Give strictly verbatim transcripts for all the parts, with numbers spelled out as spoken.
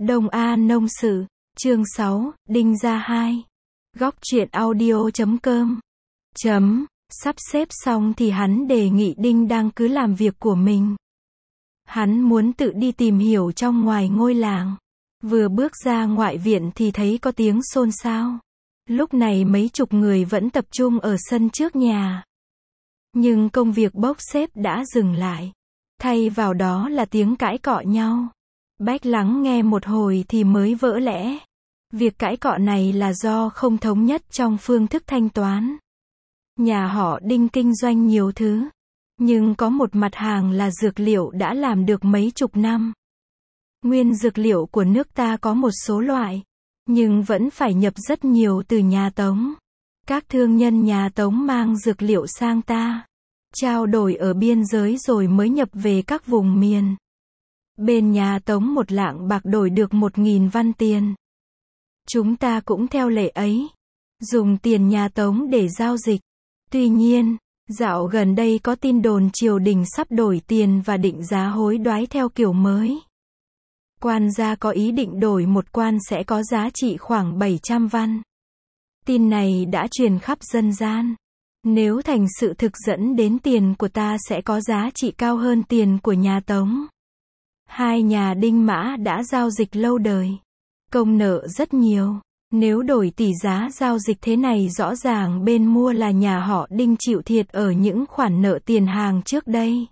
Đông A Nông Sự, chương sáu, Đinh Gia hai. Góc truyện audio chấm com. Chấm, sắp xếp xong thì hắn đề nghị Đinh đang cứ làm việc của mình. Hắn muốn tự đi tìm hiểu trong ngoài ngôi làng. Vừa bước ra ngoại viện thì thấy có tiếng xôn xao. Lúc này mấy chục người vẫn tập trung ở sân trước nhà. Nhưng công việc bốc xếp đã dừng lại. Thay vào đó là tiếng cãi cọ nhau. Bách lắng nghe một hồi thì mới vỡ lẽ. Việc cãi cọ này là do không thống nhất trong phương thức thanh toán. Nhà họ Đinh kinh doanh nhiều thứ. Nhưng có một mặt hàng là dược liệu đã làm được mấy chục năm. Nguyên dược liệu của nước ta có một số loại. Nhưng vẫn phải nhập rất nhiều từ nhà Tống. Các thương nhân nhà Tống mang dược liệu sang ta. Trao đổi ở biên giới rồi mới nhập về các vùng miền. Bên nhà Tống một lạng bạc đổi được một nghìn văn tiền. Chúng ta cũng theo lệ ấy. Dùng tiền nhà Tống để giao dịch. Tuy nhiên, dạo gần đây có tin đồn triều đình sắp đổi tiền và định giá hối đoái theo kiểu mới. Quan gia có ý định đổi một quan sẽ có giá trị khoảng bảy trăm văn. Tin này đã truyền khắp dân gian. Nếu thành sự thực dẫn đến tiền của ta sẽ có giá trị cao hơn tiền của nhà Tống. Hai nhà Đinh Mã đã giao dịch lâu đời. Công nợ rất nhiều. Nếu đổi tỷ giá giao dịch thế này rõ ràng bên mua là nhà họ Đinh chịu thiệt ở những khoản nợ tiền hàng trước đây.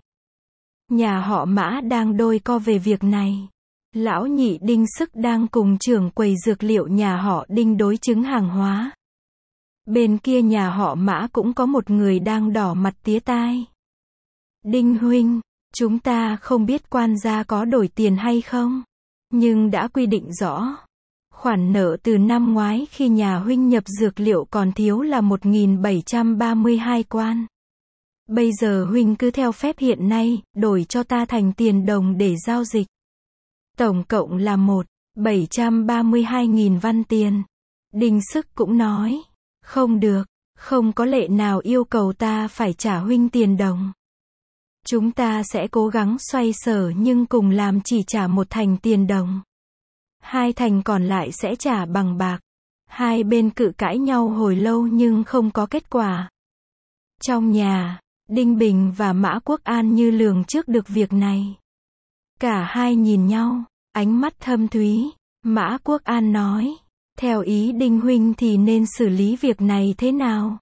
Nhà họ Mã đang đôi co về việc này. Lão nhị Đinh Sức đang cùng trưởng quầy dược liệu nhà họ Đinh đối chứng hàng hóa. Bên kia nhà họ Mã cũng có một người đang đỏ mặt tía tai. Đinh huynh, chúng ta không biết quan gia có đổi tiền hay không, nhưng đã quy định rõ. Khoản nợ từ năm ngoái khi nhà huynh nhập dược liệu còn thiếu là một nghìn bảy trăm ba mươi hai quan. Bây giờ huynh cứ theo phép hiện nay, đổi cho ta thành tiền đồng để giao dịch. Tổng cộng là một nghìn bảy trăm ba mươi hai nghìn văn tiền. Đinh Sức cũng nói, không được, không có lệ nào yêu cầu ta phải trả huynh tiền đồng. Chúng ta sẽ cố gắng xoay sở nhưng cùng làm chỉ trả một thành tiền đồng. Hai thành còn lại sẽ trả bằng bạc. Hai bên cự cãi nhau hồi lâu nhưng không có kết quả. Trong nhà, Đinh Bình và Mã Quốc An như lường trước được việc này. Cả hai nhìn nhau, ánh mắt thâm thúy. Mã Quốc An nói, theo ý Đinh huynh thì nên xử lý việc này thế nào?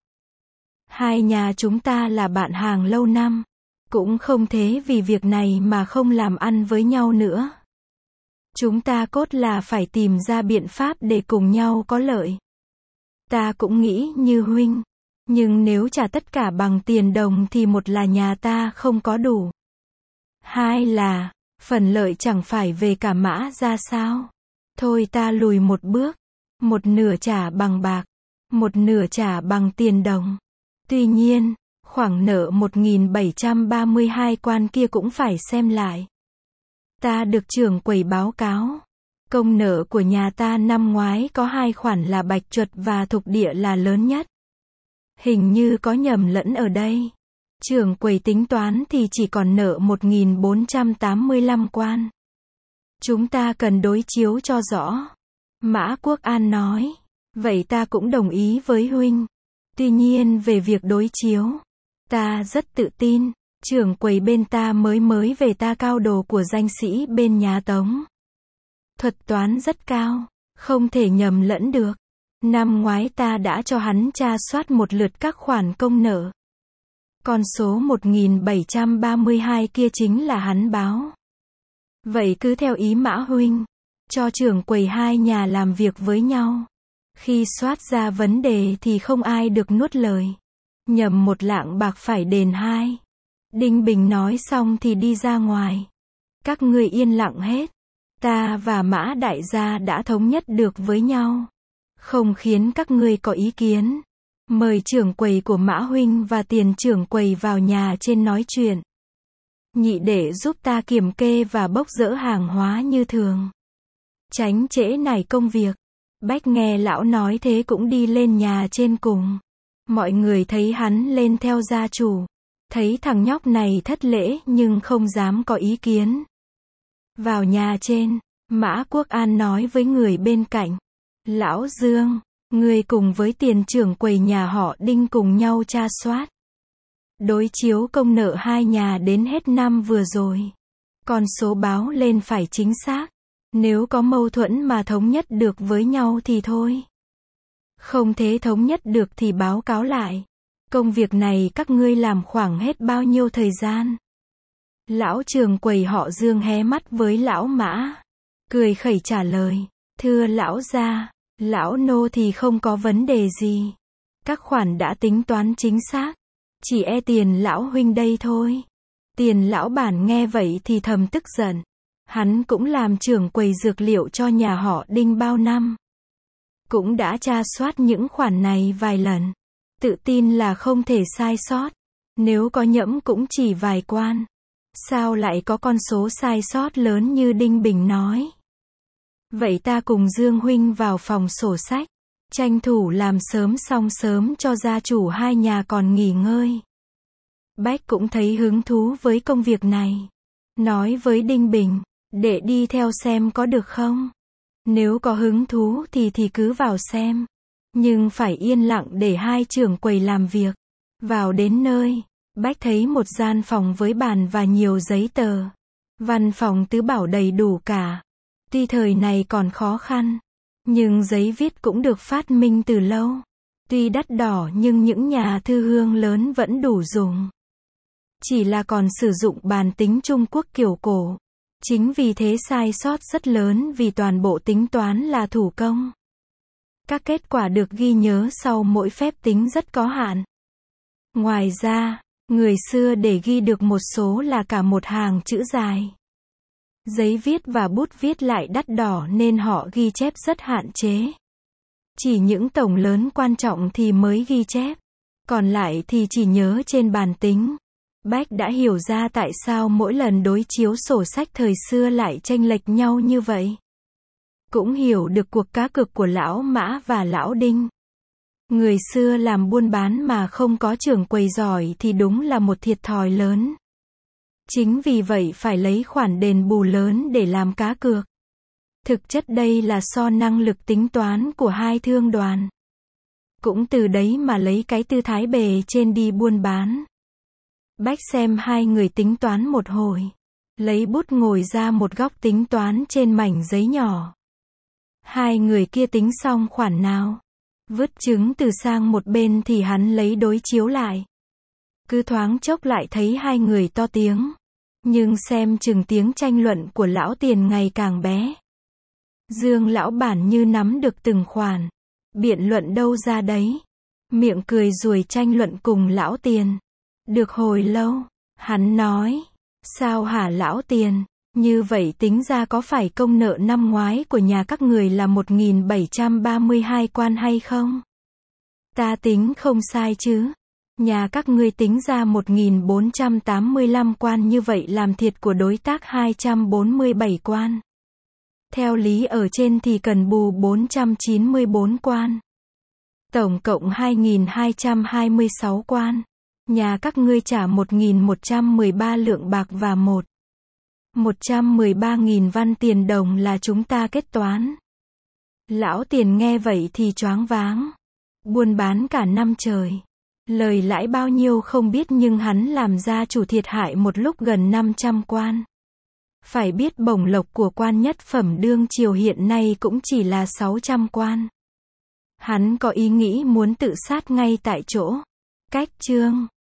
Hai nhà chúng ta là bạn hàng lâu năm. Cũng không thế vì việc này mà không làm ăn với nhau nữa. Chúng ta cốt là phải tìm ra biện pháp để cùng nhau có lợi. Ta cũng nghĩ như huynh. Nhưng nếu trả tất cả bằng tiền đồng thì một là nhà ta không có đủ. Hai là, phần lợi chẳng phải về cả Mã ra sao. Thôi ta lùi một bước. Một nửa trả bằng bạc. Một nửa trả bằng tiền đồng. Tuy nhiên, khoản nợ một nghìn bảy trăm ba mươi hai quan kia cũng phải xem lại. Ta được trưởng quầy báo cáo. Công nợ của nhà ta năm ngoái có hai khoản là Bạch Chuột và Thục Địa là lớn nhất. Hình như có nhầm lẫn ở đây. Trưởng quầy tính toán thì chỉ còn nợ một nghìn bốn trăm tám mươi lăm quan. Chúng ta cần đối chiếu cho rõ. Mã Quốc An nói, vậy ta cũng đồng ý với huynh. Tuy nhiên về việc đối chiếu, ta rất tự tin. Trưởng quầy bên ta mới mới về ta cao đồ của danh sĩ bên nhà Tống. Thuật toán rất cao, không thể nhầm lẫn được. Năm ngoái ta đã cho hắn tra soát một lượt các khoản công nợ. Con số một nghìn bảy trăm ba mươi hai kia chính là hắn báo. Vậy cứ theo ý Mã huynh, cho trưởng quầy hai nhà làm việc với nhau. Khi soát ra vấn đề thì không ai được nuốt lời. Nhầm một lạng bạc phải đền hai. Đinh Bình nói xong thì đi ra ngoài. Các ngươi yên lặng hết. Ta và Mã đại gia đã thống nhất được với nhau. Không khiến các ngươi có ý kiến. Mời trưởng quầy của Mã huynh và tiền trưởng quầy vào nhà trên nói chuyện. Nhị để giúp ta kiểm kê và bốc dỡ hàng hóa như thường. Tránh trễ nải công việc. Bách nghe lão nói thế cũng đi lên nhà trên cùng. Mọi người thấy hắn lên theo gia chủ. Thấy thằng nhóc này thất lễ nhưng không dám có ý kiến. Vào nhà trên, Mã Quốc An nói với người bên cạnh. Lão Dương, người cùng với tiền trưởng quầy nhà họ Đinh cùng nhau tra soát. Đối chiếu công nợ hai nhà đến hết năm vừa rồi. Con số báo lên phải chính xác. Nếu có mâu thuẫn mà thống nhất được với nhau thì thôi. Không thế thống nhất được thì báo cáo lại. Công việc này các ngươi làm khoảng hết bao nhiêu thời gian? Lão trưởng quầy họ Dương hé mắt với lão Mã. Cười khẩy trả lời. Thưa lão gia, lão nô thì không có vấn đề gì. Các khoản đã tính toán chính xác. Chỉ e tiền lão huynh đây thôi. Tiền lão bản nghe vậy thì thầm tức giận. Hắn cũng làm trưởng quầy dược liệu cho nhà họ Đinh bao năm. Cũng đã tra soát những khoản này vài lần. Tự tin là không thể sai sót. Nếu có nhẫm cũng chỉ vài quan. Sao lại có con số sai sót lớn như Đinh Bình nói? Vậy ta cùng Dương huynh vào phòng sổ sách. Tranh thủ làm sớm xong sớm cho gia chủ hai nhà còn nghỉ ngơi. Bách cũng thấy hứng thú với công việc này. Nói với Đinh Bình, để đi theo xem có được không? Nếu có hứng thú thì thì cứ vào xem. Nhưng phải yên lặng để hai trưởng quầy làm việc. Vào đến nơi, Bách thấy một gian phòng với bàn và nhiều giấy tờ. Văn phòng tứ bảo đầy đủ cả. Tuy thời này còn khó khăn, nhưng giấy viết cũng được phát minh từ lâu. Tuy đắt đỏ nhưng những nhà thư hương lớn vẫn đủ dùng. Chỉ là còn sử dụng bàn tính Trung Quốc kiểu cổ. Chính vì thế sai sót rất lớn vì toàn bộ tính toán là thủ công. Các kết quả được ghi nhớ sau mỗi phép tính rất có hạn. Ngoài ra, người xưa để ghi được một số là cả một hàng chữ dài. Giấy viết và bút viết lại đắt đỏ nên họ ghi chép rất hạn chế. Chỉ những tổng lớn quan trọng thì mới ghi chép. Còn lại thì chỉ nhớ trên bàn tính. Bách đã hiểu ra tại sao mỗi lần đối chiếu sổ sách thời xưa lại chênh lệch nhau như vậy. Cũng hiểu được cuộc cá cược của lão Mã và lão Đinh. Người xưa làm buôn bán mà không có trưởng quầy giỏi thì đúng là một thiệt thòi lớn. Chính vì vậy phải lấy khoản đền bù lớn để làm cá cược. Thực chất đây là so năng lực tính toán của hai thương đoàn. Cũng từ đấy mà lấy cái tư thái bề trên đi buôn bán. Bách xem hai người tính toán một hồi. Lấy bút ngồi ra một góc tính toán trên mảnh giấy nhỏ. Hai người kia tính xong khoản nào. Vứt trứng từ sang một bên thì hắn lấy đối chiếu lại. Cứ thoáng chốc lại thấy hai người to tiếng. Nhưng xem chừng tiếng tranh luận của lão tiền ngày càng bé. Dương lão bản như nắm được từng khoản. Biện luận đâu ra đấy. Miệng cười ruồi tranh luận cùng lão tiền. Được hồi lâu, hắn nói. Sao hả lão tiền? Như vậy tính ra có phải công nợ năm ngoái của nhà các người là một nghìn bảy trăm ba mươi hai quan hay không? Ta tính không sai chứ? Nhà các ngươi tính ra một nghìn bốn trăm tám mươi lăm quan như vậy làm thiệt của đối tác hai trăm bốn mươi bảy quan. Theo lý ở trên thì cần bù bốn trăm chín mươi bốn quan. Tổng cộng hai nghìn hai trăm hai mươi sáu quan. Nhà các ngươi trả một nghìn một trăm mười ba lượng bạc và một một trăm mười ba nghìn văn tiền đồng là chúng ta kết toán. Lão tiền nghe vậy thì choáng váng. Buôn bán cả năm trời. Lời lãi bao nhiêu không biết nhưng hắn làm ra chủ thiệt hại một lúc gần năm trăm quan. Phải biết bổng lộc của quan nhất phẩm đương triều hiện nay cũng chỉ là sáu trăm quan. Hắn có ý nghĩ muốn tự sát ngay tại chỗ. Cách chương